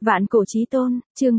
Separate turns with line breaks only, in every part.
Vạn cổ chí tôn, chương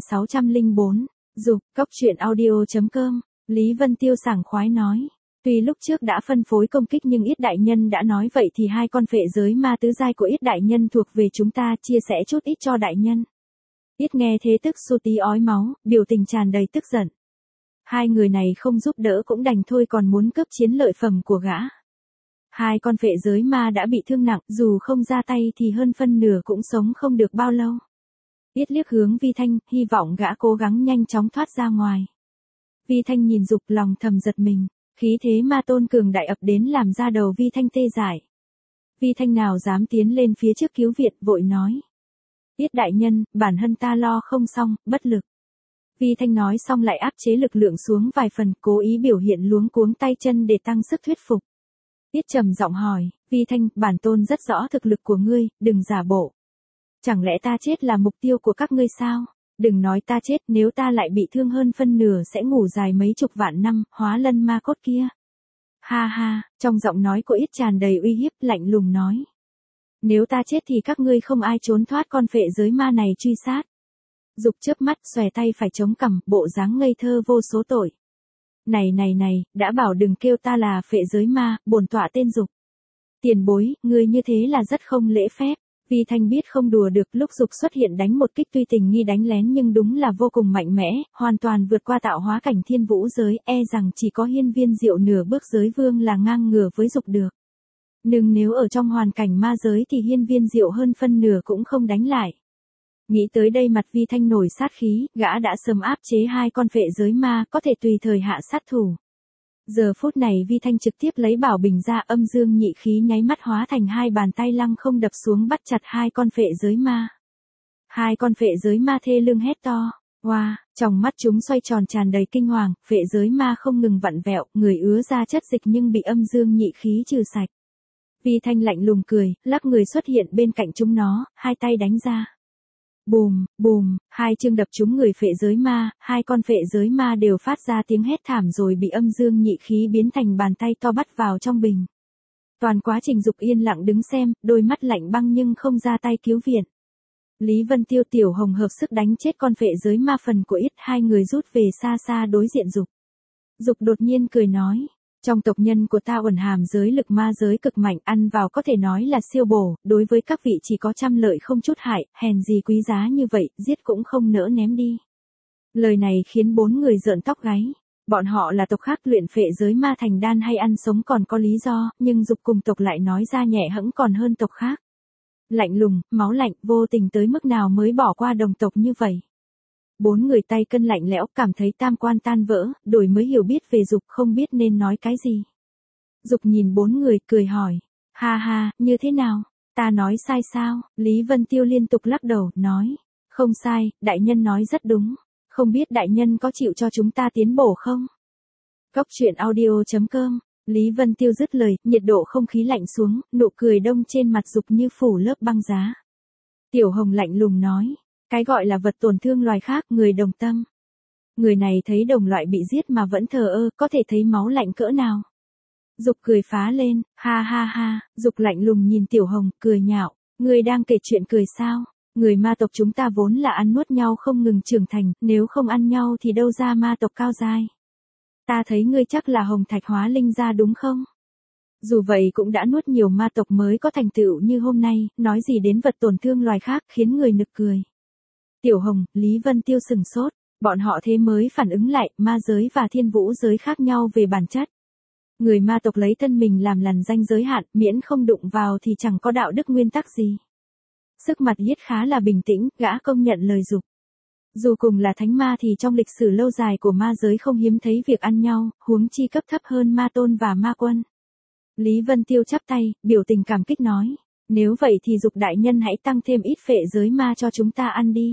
3604, dục, cốc truyện audio.com, Lý Vân Tiêu sảng khoái nói. Tuy lúc trước đã phân phối công kích nhưng Yết đại nhân đã nói vậy thì hai con phệ giới ma tứ giai của Yết đại nhân thuộc về chúng ta, chia sẻ chút ít cho đại nhân. Yết nghe thế tức xu tí ói máu, biểu tình tràn đầy tức giận. Hai người này không giúp đỡ cũng đành thôi, còn muốn cướp chiến lợi phẩm của gã. Hai con phệ giới ma đã bị thương nặng, dù không ra tay thì hơn phân nửa cũng sống không được bao lâu. Yết liếc hướng Vi Thanh, hy vọng gã cố gắng nhanh chóng thoát ra ngoài. Vi Thanh nhìn Dục, lòng thầm giật mình, khí thế ma tôn cường đại ập đến làm ra đầu Vi Thanh tê dại. Vi Thanh nào dám tiến lên phía trước cứu viện, vội nói. Yết đại nhân, bản thân ta lo không xong, bất lực. Vi Thanh nói xong lại áp chế lực lượng xuống vài phần, cố ý biểu hiện luống cuống tay chân để tăng sức thuyết phục. Yết trầm giọng hỏi, Vi Thanh, bản tôn rất rõ thực lực của ngươi, đừng giả bộ. Chẳng lẽ ta chết là mục tiêu của các ngươi sao? Đừng nói ta chết, nếu ta lại bị thương hơn phân nửa sẽ ngủ dài mấy chục vạn năm, hóa lân ma cốt kia. Ha ha, trong giọng nói của Yết tràn đầy uy hiếp, lạnh lùng nói. Nếu ta chết thì các ngươi không ai trốn thoát con phệ giới ma này truy sát. Dục chớp mắt, xòe tay phải chống cằm, bộ dáng ngây thơ vô số tội. Này, đã bảo đừng kêu ta là phệ giới ma, bổn tọa tên Dục. Tiền bối, ngươi như thế là rất không lễ phép. Vi Thanh biết không đùa được, lúc Dục xuất hiện đánh một kích tuy tình nghi đánh lén nhưng đúng là vô cùng mạnh mẽ, hoàn toàn vượt qua tạo hóa cảnh thiên vũ giới, e rằng chỉ có Hiên Viên Diệu nửa bước giới vương là ngang ngửa với Dục được. Nhưng nếu ở trong hoàn cảnh ma giới thì Hiên Viên Diệu hơn phân nửa cũng không đánh lại. Nghĩ tới đây mặt Vi Thanh nổi sát khí, gã đã sớm áp chế hai con phệ giới ma, có thể tùy thời hạ sát thủ. Giờ phút này Vi Thanh trực tiếp lấy bảo bình ra, âm dương nhị khí nháy mắt hóa thành hai bàn tay lăng không đập xuống bắt chặt hai con phệ giới ma. Hai con phệ giới ma thê lưng hét to. Wow, trong mắt chúng xoay tròn tràn đầy kinh hoàng, phệ giới ma không ngừng vặn vẹo, người ứa ra chất dịch nhưng bị âm dương nhị khí trừ sạch. Vi Thanh lạnh lùng cười, lắc người xuất hiện bên cạnh chúng nó, hai tay đánh ra. Bùm, bùm, hai chương đập trúng người phệ giới ma, hai con phệ giới ma đều phát ra tiếng hét thảm rồi bị âm dương nhị khí biến thành bàn tay to bắt vào trong bình. Toàn quá trình Dục yên lặng đứng xem, đôi mắt lạnh băng nhưng không ra tay cứu viện. Lý Vân Tiêu Tiểu Hồng hợp sức đánh chết con phệ giới ma phần của Yết, hai người rút về xa xa đối diện Dục. Dục đột nhiên cười nói. Trong tộc nhân của ta uẩn hàm giới lực ma giới cực mạnh, ăn vào có thể nói là siêu bổ, đối với các vị chỉ có trăm lợi không chút hại, hèn gì quý giá như vậy, giết cũng không nỡ ném đi. Lời này khiến bốn người rợn tóc gáy. Bọn họ là tộc khác luyện phệ giới ma thành đan hay ăn sống còn có lý do, nhưng Dục cùng tộc lại nói ra nhẹ hẫng còn hơn tộc khác. Lạnh lùng, máu lạnh, vô tình tới mức nào mới bỏ qua đồng tộc như vậy. Bốn người tay cân lạnh lẽo, cảm thấy tam quan tan vỡ, đổi mới hiểu biết về Dục, không biết nên nói cái gì. Dục nhìn bốn người, cười hỏi. Ha ha, như thế nào? Ta nói sai sao? Lý Vân Tiêu liên tục lắc đầu, nói. Không sai, đại nhân nói rất đúng. Không biết đại nhân có chịu cho chúng ta tiến bổ không? Cốc truyện audio.com, Lý Vân Tiêu dứt lời, nhiệt độ không khí lạnh xuống, nụ cười đông trên mặt Dục như phủ lớp băng giá. Tiểu Hồng lạnh lùng nói. Cái gọi là vật tổn thương loài khác, người đồng tâm. Người này thấy đồng loại bị giết mà vẫn thờ ơ, có thể thấy máu lạnh cỡ nào. Dục cười phá lên, ha ha ha, Dục lạnh lùng nhìn Tiểu Hồng, cười nhạo. Người đang kể chuyện cười sao? Người ma tộc chúng ta vốn là ăn nuốt nhau không ngừng trưởng thành, nếu không ăn nhau thì đâu ra ma tộc cao giai. Ta thấy ngươi chắc là Hồng Thạch hóa linh ra đúng không? Dù vậy cũng đã nuốt nhiều ma tộc mới có thành tựu như hôm nay, nói gì đến vật tổn thương loài khác khiến người nực cười. Tiểu Hồng, Lý Vân Tiêu sừng sốt, bọn họ thế mới phản ứng lại, ma giới và thiên vũ giới khác nhau về bản chất. Người ma tộc lấy thân mình làm lằn ranh giới hạn, miễn không đụng vào thì chẳng có đạo đức nguyên tắc gì. Sức mặt Yết khá là bình tĩnh, gã công nhận lời Dục. Dù cùng là thánh ma thì trong lịch sử lâu dài của ma giới không hiếm thấy việc ăn nhau, huống chi cấp thấp hơn ma tôn và ma quân. Lý Vân Tiêu chắp tay, biểu tình cảm kích nói. Nếu vậy thì Dục đại nhân hãy tăng thêm ít phệ giới ma cho chúng ta ăn đi.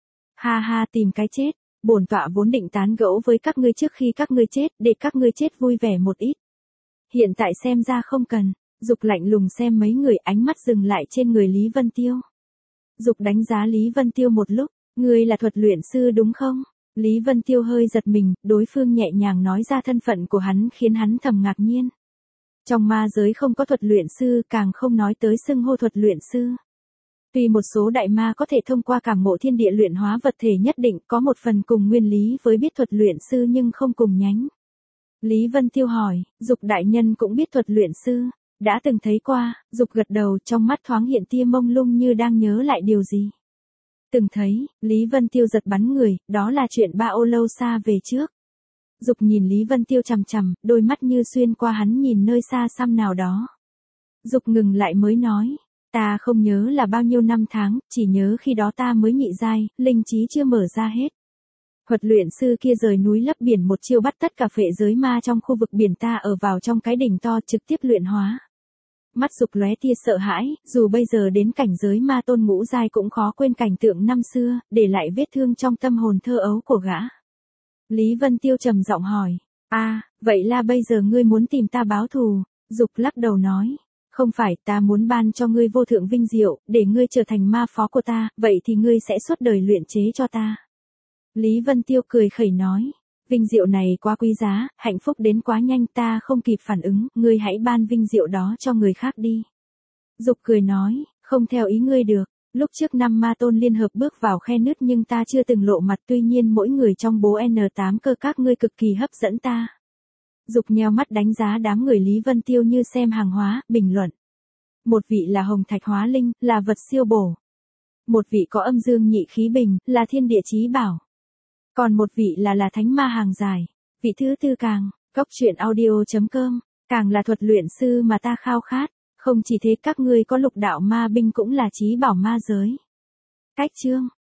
Ha ha, tìm cái chết, bổn tọa vốn định tán gẫu với các ngươi trước khi các ngươi chết, để các ngươi chết vui vẻ một ít. Hiện tại xem ra không cần. Dục lạnh lùng xem mấy người, ánh mắt dừng lại trên người Lý Vân Tiêu. Dục đánh giá Lý Vân Tiêu một lúc, ngươi là thuật luyện sư đúng không? Lý Vân Tiêu hơi giật mình, đối phương nhẹ nhàng nói ra thân phận của hắn khiến hắn thầm ngạc nhiên. Trong ma giới không có thuật luyện sư, càng không nói tới xưng hô thuật luyện sư. Tuy một số đại ma có thể thông qua cảm ngộ thiên địa luyện hóa vật thể nhất định có một phần cùng nguyên lý với biết thuật luyện sư nhưng không cùng nhánh. Lý Vân Tiêu hỏi, Dục đại nhân cũng biết thuật luyện sư, đã từng thấy qua, Dục gật đầu trong mắt thoáng hiện tia mông lung như đang nhớ lại điều gì. Từng thấy, Lý Vân Tiêu giật bắn người, đó là chuyện bao lâu xa về trước. Dục nhìn Lý Vân Tiêu chằm chằm, đôi mắt như xuyên qua hắn nhìn nơi xa xăm nào đó. Dục ngừng lại mới nói, ta không nhớ là bao nhiêu năm tháng, chỉ nhớ khi đó ta mới nhị giai, linh trí chưa mở ra hết. Thuật luyện sư kia rời núi lấp biển một chiêu bắt tất cả phệ giới ma trong khu vực biển ta ở vào trong cái đỉnh to trực tiếp luyện hóa. Mắt Dục lóe tia sợ hãi, dù bây giờ đến cảnh giới ma tôn ngũ giai cũng khó quên cảnh tượng năm xưa, để lại vết thương trong tâm hồn thơ ấu của gã. Lý Vân Tiêu trầm giọng hỏi, vậy là bây giờ ngươi muốn tìm ta báo thù? Dục lắc đầu nói, không phải, ta muốn ban cho ngươi vô thượng vinh diệu, để ngươi trở thành ma phó của ta, vậy thì ngươi sẽ suốt đời luyện chế cho ta. Lý Vân Tiêu cười khẩy nói, vinh diệu này quá quý giá, hạnh phúc đến quá nhanh ta không kịp phản ứng, ngươi hãy ban vinh diệu đó cho người khác đi. Dục cười nói, không theo ý ngươi được, lúc trước năm ma tôn liên hợp bước vào khe nứt nhưng ta chưa từng lộ mặt tuy nhiên mỗi người trong bố N8 cơ các ngươi cực kỳ hấp dẫn ta. Dục nheo mắt đánh giá đám người Lý Vân Tiêu như xem hàng hóa, bình luận. Một vị là hồng thạch hóa linh, là vật siêu bổ. Một vị có âm dương nhị khí bình, là thiên địa chí bảo. Còn một vị là thánh ma hàng dài. Vị thứ tư càng, Cóc Truyện Audio.com, càng là thuật luyện sư mà ta khao khát. Không chỉ thế các ngươi có lục đạo ma binh cũng là chí bảo ma giới. Cách chương